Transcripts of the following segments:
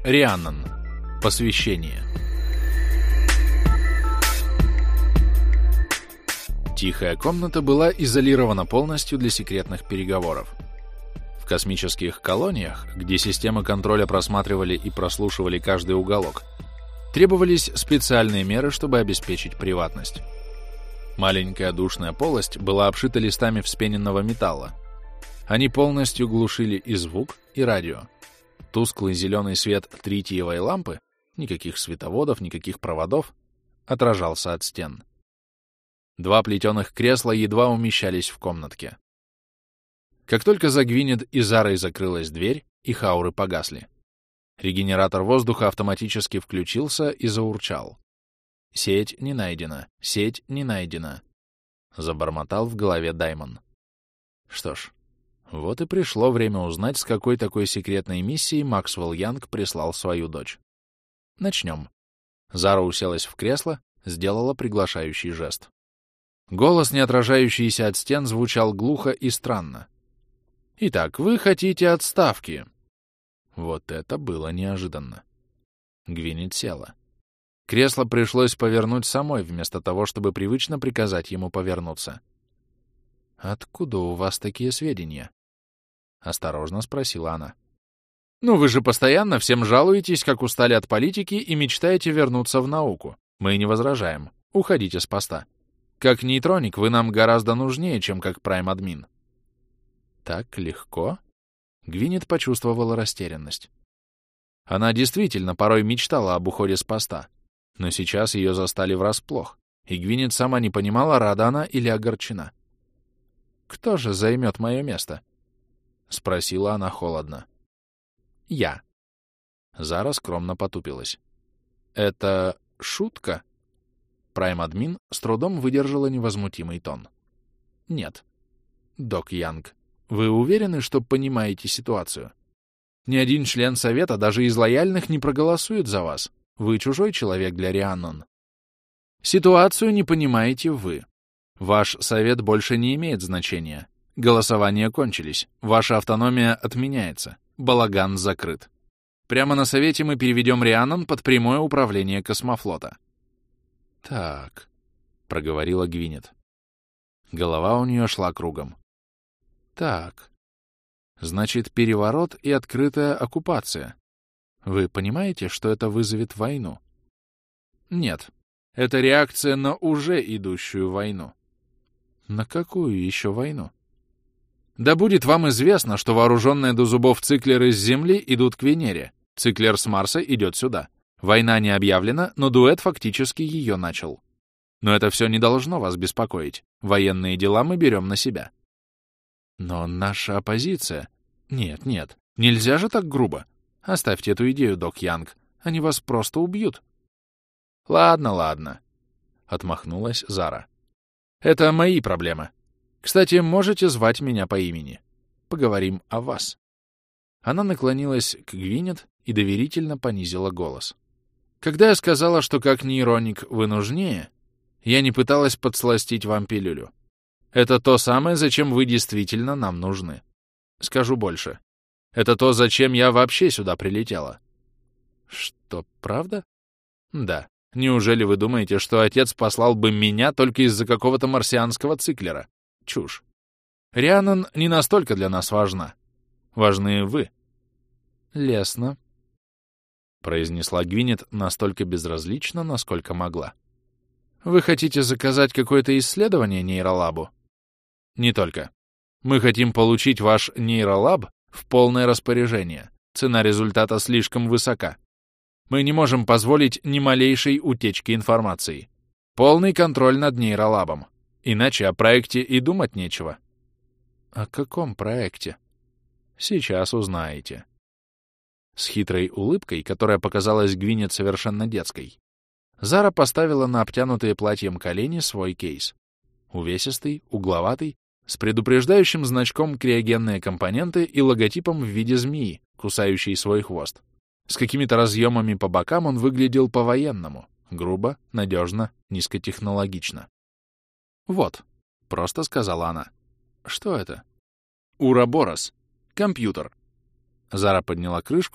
Рианнон. Посвящение. Тихая комната была изолирована полностью для секретных переговоров. В космических колониях, где системы контроля просматривали и прослушивали каждый уголок, требовались специальные меры, чтобы обеспечить приватность. Маленькая душная полость была обшита листами вспененного металла. Они полностью глушили и звук, и радио. Тусклый зеленый свет тритиевой лампы, никаких световодов, никаких проводов, отражался от стен. Два плетеных кресла едва умещались в комнатке. Как только за Гвинет и Зарой закрылась дверь, их ауры погасли. Регенератор воздуха автоматически включился и заурчал. «Сеть не найдена, сеть не найдена», — забормотал в голове Даймон. Что ж, вот и пришло время узнать, с какой такой секретной миссией Максвелл Янг прислал свою дочь. Начнем. Зара уселась в кресло, сделала приглашающий жест. Голос, не отражающийся от стен, звучал глухо и странно. «Итак, вы хотите отставки?» Вот это было неожиданно. Гвинет села. Кресло пришлось повернуть самой, вместо того, чтобы привычно приказать ему повернуться. «Откуда у вас такие сведения?» — осторожно спросила она. «Ну, вы же постоянно всем жалуетесь, как устали от политики и мечтаете вернуться в науку. Мы не возражаем. Уходите с поста. Как нейтроник вы нам гораздо нужнее, чем как прайм-админ». «Так легко?» Гвинет почувствовала растерянность. Она действительно порой мечтала об уходе с поста, но сейчас ее застали врасплох, и Гвинет сама не понимала, рада она или огорчена. «Кто же займет мое место?» — спросила она холодно. «Я». Зара скромно потупилась. «Это шутка?» Прайм-админ с трудом выдержала невозмутимый тон. «Нет. Док Янг, вы уверены, что понимаете ситуацию? Ни один член Совета, даже из лояльных, не проголосует за вас. Вы чужой человек для Рианнон. Ситуацию не понимаете вы. Ваш Совет больше не имеет значения. Голосования кончились. Ваша автономия отменяется. Балаган закрыт. Прямо на Совете мы переведем Рианнон под прямое управление космофлота». «Так», — проговорила Гвинет. Голова у нее шла кругом. «Так. Значит, переворот и открытая оккупация. Вы понимаете, что это вызовет войну?» «Нет. Это реакция на уже идущую войну». «На какую еще войну?» «Да будет вам известно, что вооруженные до зубов циклеры с Земли идут к Венере. Циклер с Марса идет сюда. Война не объявлена, но дуэт фактически ее начал. Но это все не должно вас беспокоить. Военные дела мы берем на себя». «Но наша оппозиция...» «Нет, нельзя же так грубо. Оставьте эту идею, док Янг. Они вас просто убьют». «Ладно», — отмахнулась Зара. «Это мои проблемы. Кстати, можете звать меня по имени. Поговорим о вас». Она наклонилась к Гвинет и доверительно понизила голос. «Когда я сказала, что как нейроник вы нужнее, я не пыталась подсластить вам пилюлю. Это то самое, зачем вы действительно нам нужны. Скажу больше. Это то, зачем я вообще сюда прилетела». «Что, правда?» «Да. Неужели вы думаете, что отец послал бы меня только из-за какого-то марсианского циклера? Чушь. Рианнон не настолько для нас важна. Важны вы». «Лестно», — произнесла Гвинет настолько безразлично, насколько могла. «Вы хотите заказать какое-то исследование нейролабу?» «Не только. Мы хотим получить ваш нейролаб в полное распоряжение. Цена результата слишком высока. Мы не можем позволить ни малейшей утечки информации. Полный контроль над нейролабом. Иначе о проекте и думать нечего». «О каком проекте?» «Сейчас узнаете». С хитрой улыбкой, которая показалась Гвинет совершенно детской, Зара поставила на обтянутые платьем колени свой кейс. Увесистый, угловатый, с предупреждающим значком криогенные компоненты и логотипом в виде змеи, кусающей свой хвост. С какими-то разъемами по бокам он выглядел по-военному. Грубо, надежно, низкотехнологично. «Вот», — просто сказала она. «Что это?» «Ураборос. Компьютер». Зара подняла крышку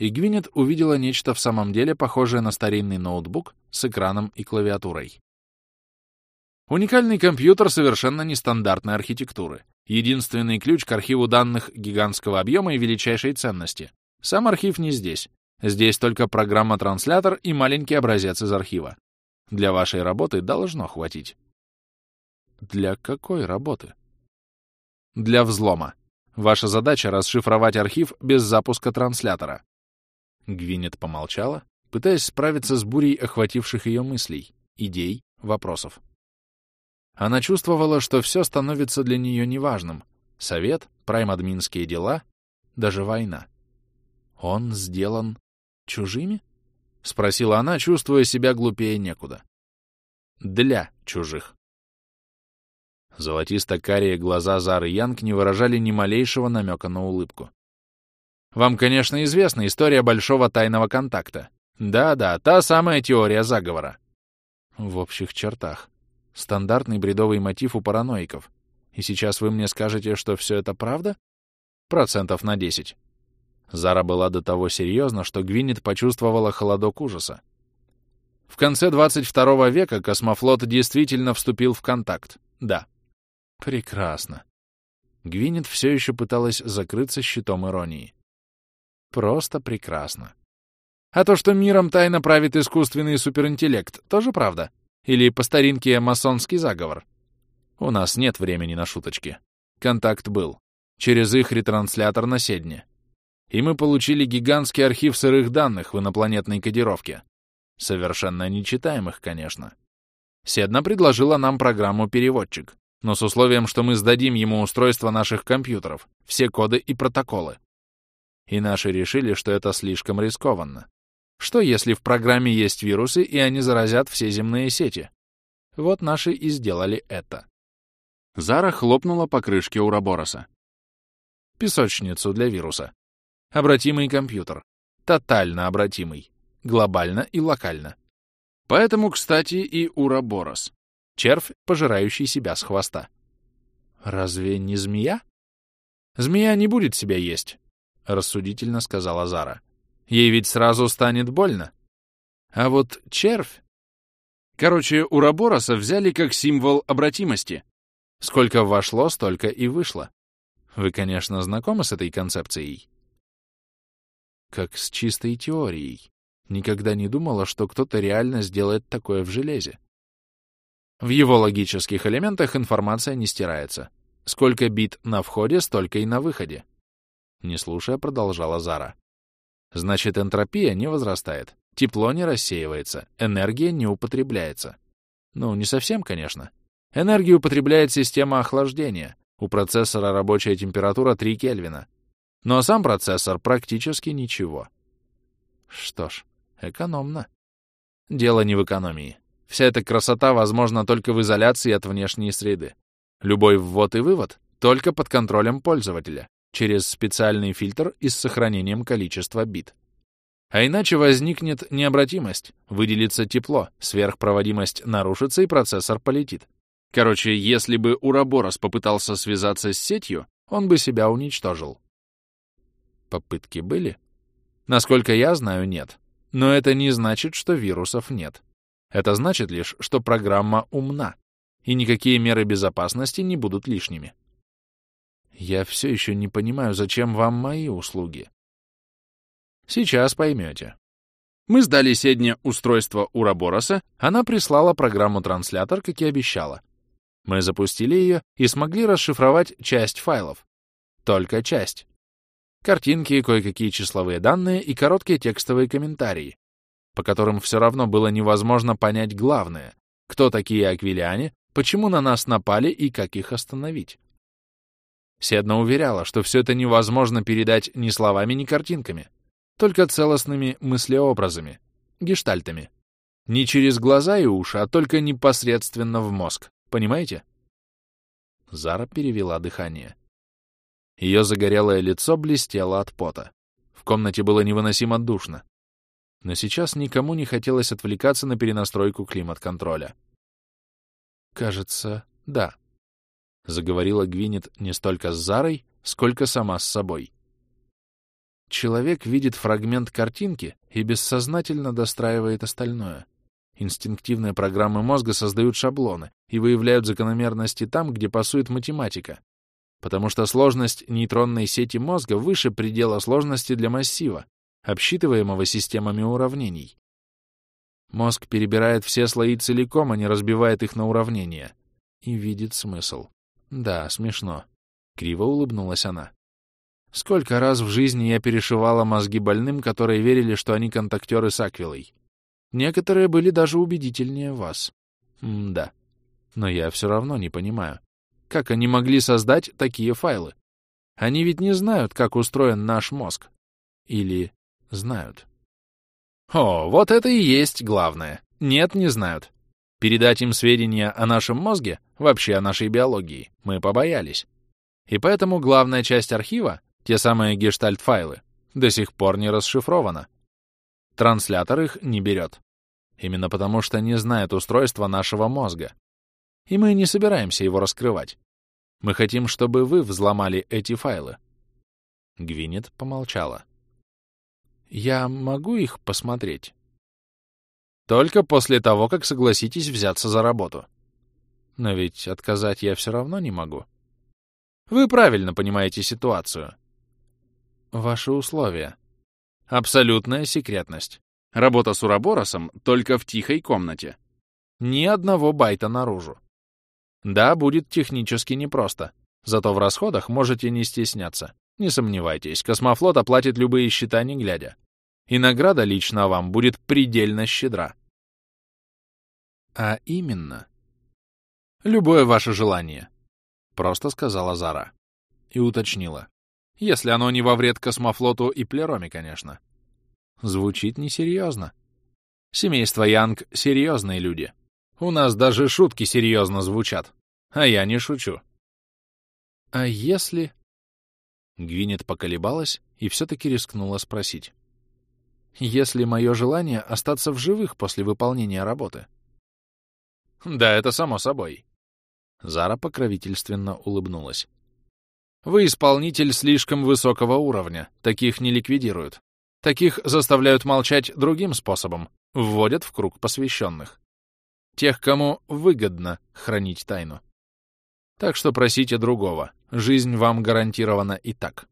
и Гвинет увидела нечто в самом деле похожее на старинный ноутбук с экраном и клавиатурой. Уникальный компьютер совершенно нестандартной архитектуры. Единственный ключ к архиву данных гигантского объема и величайшей ценности. Сам архив не здесь. Здесь только программа-транслятор и маленький образец из архива. Для вашей работы должно хватить. Для какой работы? Для взлома. Ваша задача — расшифровать архив без запуска транслятора. Гвинет помолчала, пытаясь справиться с бурей охвативших ее мыслей, идей, вопросов. Она чувствовала, что все становится для нее неважным. Совет, прайм-админские дела, даже война. Он сделан чужими? — спросила она, чувствуя себя глупее некуда. Для чужих. Золотисто-карие глаза Зары Янг не выражали ни малейшего намека на улыбку. Вам, конечно, известна история большого тайного контакта. Да-да, та самая теория заговора. В общих чертах. Стандартный бредовый мотив у параноиков. И сейчас вы мне скажете, что все это правда? 10%. Зара была до того серьезна, что Гвинет почувствовала холодок ужаса. В конце 22 века космофлот действительно вступил в контакт. Да. Прекрасно. Гвинет все еще пыталась закрыться щитом иронии. Просто прекрасно. А то, что миром тайно правит искусственный суперинтеллект, тоже правда? Или по старинке масонский заговор? У нас нет времени на шуточки. Контакт был. Через их ретранслятор на Седне. И мы получили гигантский архив сырых данных в инопланетной кодировке. Совершенно нечитаемых, конечно. Седна предложила нам программу-переводчик, но с условием, что мы сдадим ему устройство наших компьютеров, все коды и протоколы. И наши решили, что это слишком рискованно. Что, если в программе есть вирусы, и они заразят все земные сети? Вот наши и сделали это. Зара хлопнула по крышке Урабороса. Песочницу для вируса. Обратимый компьютер. Тотально обратимый. Глобально и локально. Поэтому, кстати, и Ураборос. Червь, пожирающий себя с хвоста. Разве не змея? Змея не будет себя есть, рассудительно сказала Зара. Ей ведь сразу станет больно. А вот червь... Короче, Урабороса взяли как символ обратимости. Сколько вошло, столько и вышло. Вы, конечно, знакомы с этой концепцией? Как с чистой теорией. Никогда не думала, что кто-то реально сделает такое в железе. В его логических элементах информация не стирается. Сколько бит на входе, столько и на выходе. Не слушая, продолжала Зара. Значит, энтропия не возрастает, тепло не рассеивается, энергия не употребляется. Ну, не совсем, конечно. Энергию употребляет система охлаждения. У процессора рабочая температура 3 Кельвина. Но сам процессор практически ничего. Что ж, экономно. Дело не в экономии. Вся эта красота возможна только в изоляции от внешней среды. Любой ввод и вывод только под контролем пользователя, через специальный фильтр и с сохранением количества бит. А иначе возникнет необратимость, выделится тепло, сверхпроводимость нарушится и процессор полетит. Короче, если бы Ураборос попытался связаться с сетью, он бы себя уничтожил. Попытки были? Насколько я знаю, нет. Но это не значит, что вирусов нет. Это значит лишь, что программа умна, и никакие меры безопасности не будут лишними. Я все еще не понимаю, зачем вам мои услуги. Сейчас поймете. Мы сдали Седне устройство Урабороса, она прислала программу-транслятор, как и обещала. Мы запустили ее и смогли расшифровать часть файлов. Только часть. Картинки, кое-какие числовые данные и короткие текстовые комментарии, по которым все равно было невозможно понять главное, кто такие аквилиане, почему на нас напали и как их остановить. Седна уверяла, что все это невозможно передать ни словами, ни картинками, только целостными мыслеобразами, гештальтами. Не через глаза и уши, а только непосредственно в мозг. Понимаете? Зара перевела дыхание. Ее загорелое лицо блестело от пота. В комнате было невыносимо душно. Но сейчас никому не хотелось отвлекаться на перенастройку климат-контроля. «Кажется, да», — заговорила Гвинет не столько с Зарой, сколько сама с собой. человек видит фрагмент картинки и бессознательно достраивает остальное. Инстинктивные программы мозга создают шаблоны и выявляют закономерности там, где пасует математика, потому что сложность нейтронной сети мозга выше предела сложности для массива, обсчитываемого системами уравнений. Мозг перебирает все слои целиком, а не разбивает их на уравнения. И видит смысл. Да, смешно. Криво улыбнулась она. Сколько раз в жизни я перешивала мозги больным, которые верили, что они контактеры с Аквилой. Некоторые были даже убедительнее вас. Да. Но я все равно не понимаю, как они могли создать такие файлы? Они ведь не знают, как устроен наш мозг. Или знают? О, вот это и есть главное. Нет, не знают. Передать им сведения о нашем мозге, вообще о нашей биологии, мы побоялись. И поэтому главная часть архива, те самые гештальт-файлы, до сих пор не расшифрована. Транслятор их не берет. Именно потому, что не знает устройства нашего мозга. И мы не собираемся его раскрывать. Мы хотим, чтобы вы взломали эти файлы. Гвинет помолчала. Я могу их посмотреть? Только после того, как согласитесь взяться за работу. Но ведь отказать я все равно не могу. Вы правильно понимаете ситуацию. Ваши условия. Абсолютная секретность. Работа с Уроборосом только в тихой комнате. Ни одного байта наружу. Да, будет технически непросто. Зато в расходах можете не стесняться. Не сомневайтесь, Космофлот оплатит любые счета не глядя. И награда лично вам будет предельно щедра. А именно... Любое ваше желание, просто сказала Зара. И уточнила. Если оно не во вред Космофлоту и Плероме, конечно. Звучит несерьезно. Семейство Янг — серьезные люди. У нас даже шутки серьезно звучат. А я не шучу. А если... Гвинет поколебалась и все-таки рискнула спросить. Если мое желание остаться в живых после выполнения работы? Да, это само собой. Зара покровительственно улыбнулась. Вы исполнитель слишком высокого уровня. Таких не ликвидируют. Таких заставляют молчать другим способом. Вводят в круг посвященных. Тех, кому выгодно хранить тайну. Так что просите другого. Жизнь вам гарантирована и так.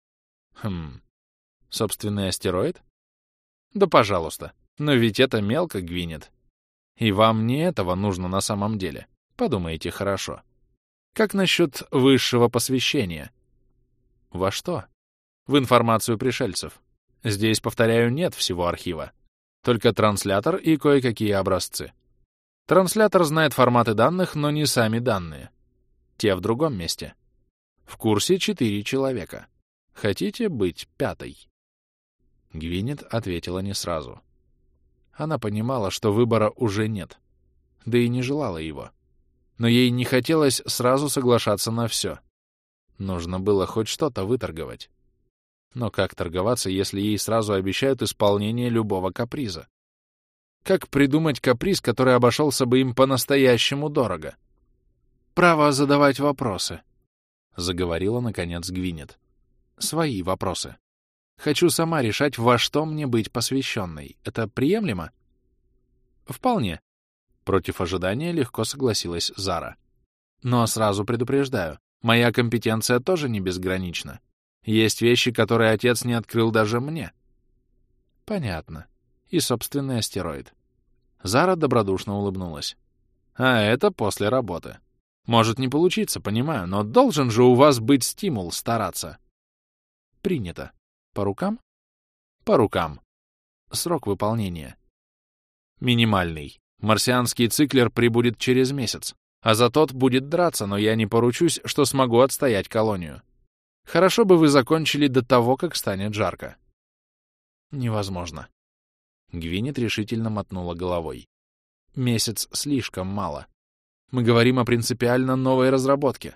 Собственный астероид? Да пожалуйста. Но ведь это мелко, Гвинет. И вам не этого нужно на самом деле. Подумайте хорошо. Как насчет высшего посвящения? Во что? В информацию пришельцев. Здесь, повторяю, нет всего архива. Только транслятор и кое-какие образцы. Транслятор знает форматы данных, но не сами данные. Те в другом месте. В курсе 4 человека. Хотите быть 5-й? Гвинет ответила не сразу. Она понимала, что выбора уже нет. Да и не желала его. Но ей не хотелось сразу соглашаться на все. Нужно было хоть что-то выторговать. Но как торговаться, если ей сразу обещают исполнение любого каприза? Как придумать каприз, который обошелся бы им по-настоящему дорого? «Право задавать вопросы», — заговорила, наконец, Гвинет. «Свои вопросы. Хочу сама решать, во что мне быть посвященной. Это приемлемо?» «Вполне», — против ожидания легко согласилась Зара. «Но сразу предупреждаю, моя компетенция тоже не безгранична. Есть вещи, которые отец не открыл даже мне». «Понятно. И собственный астероид». Зара добродушно улыбнулась. «А это после работы. Может не получиться, понимаю, но должен же у вас быть стимул стараться». «Принято. По рукам?» «По рукам. Срок выполнения». «Минимальный. Марсианский циклер прибудет через месяц, а за тот будет драться, но я не поручусь, что смогу отстоять колонию. Хорошо бы вы закончили до того, как станет жарко». «Невозможно». Гвинет решительно мотнула головой. «Месяц слишком мало. Мы говорим о принципиально новой разработке».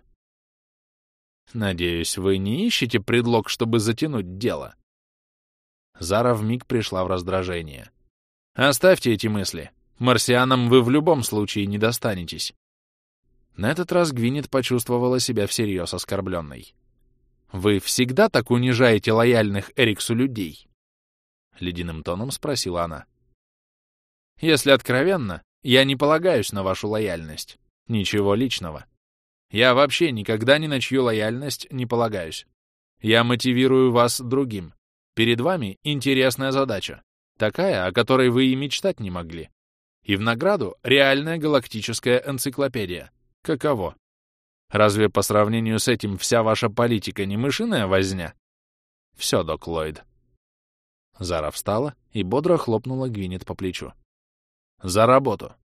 «Надеюсь, вы не ищете предлог, чтобы затянуть дело?» Зара вмиг пришла в раздражение. «Оставьте эти мысли. Марсианам вы в любом случае не достанетесь». На этот раз Гвинет почувствовала себя всерьез оскорбленной. «Вы всегда так унижаете лояльных Эриксу людей?» — ледяным тоном спросила она. «Если откровенно, я не полагаюсь на вашу лояльность. Ничего личного. Я вообще никогда ни на чью лояльность не полагаюсь. Я мотивирую вас другим. Перед вами интересная задача, такая, о которой вы и мечтать не могли. И в награду реальная галактическая энциклопедия. Каково? Разве по сравнению с этим вся ваша политика не мышиная возня? Все, док Ллойд». Зара встала и бодро хлопнула Гвинет по плечу. «За работу!»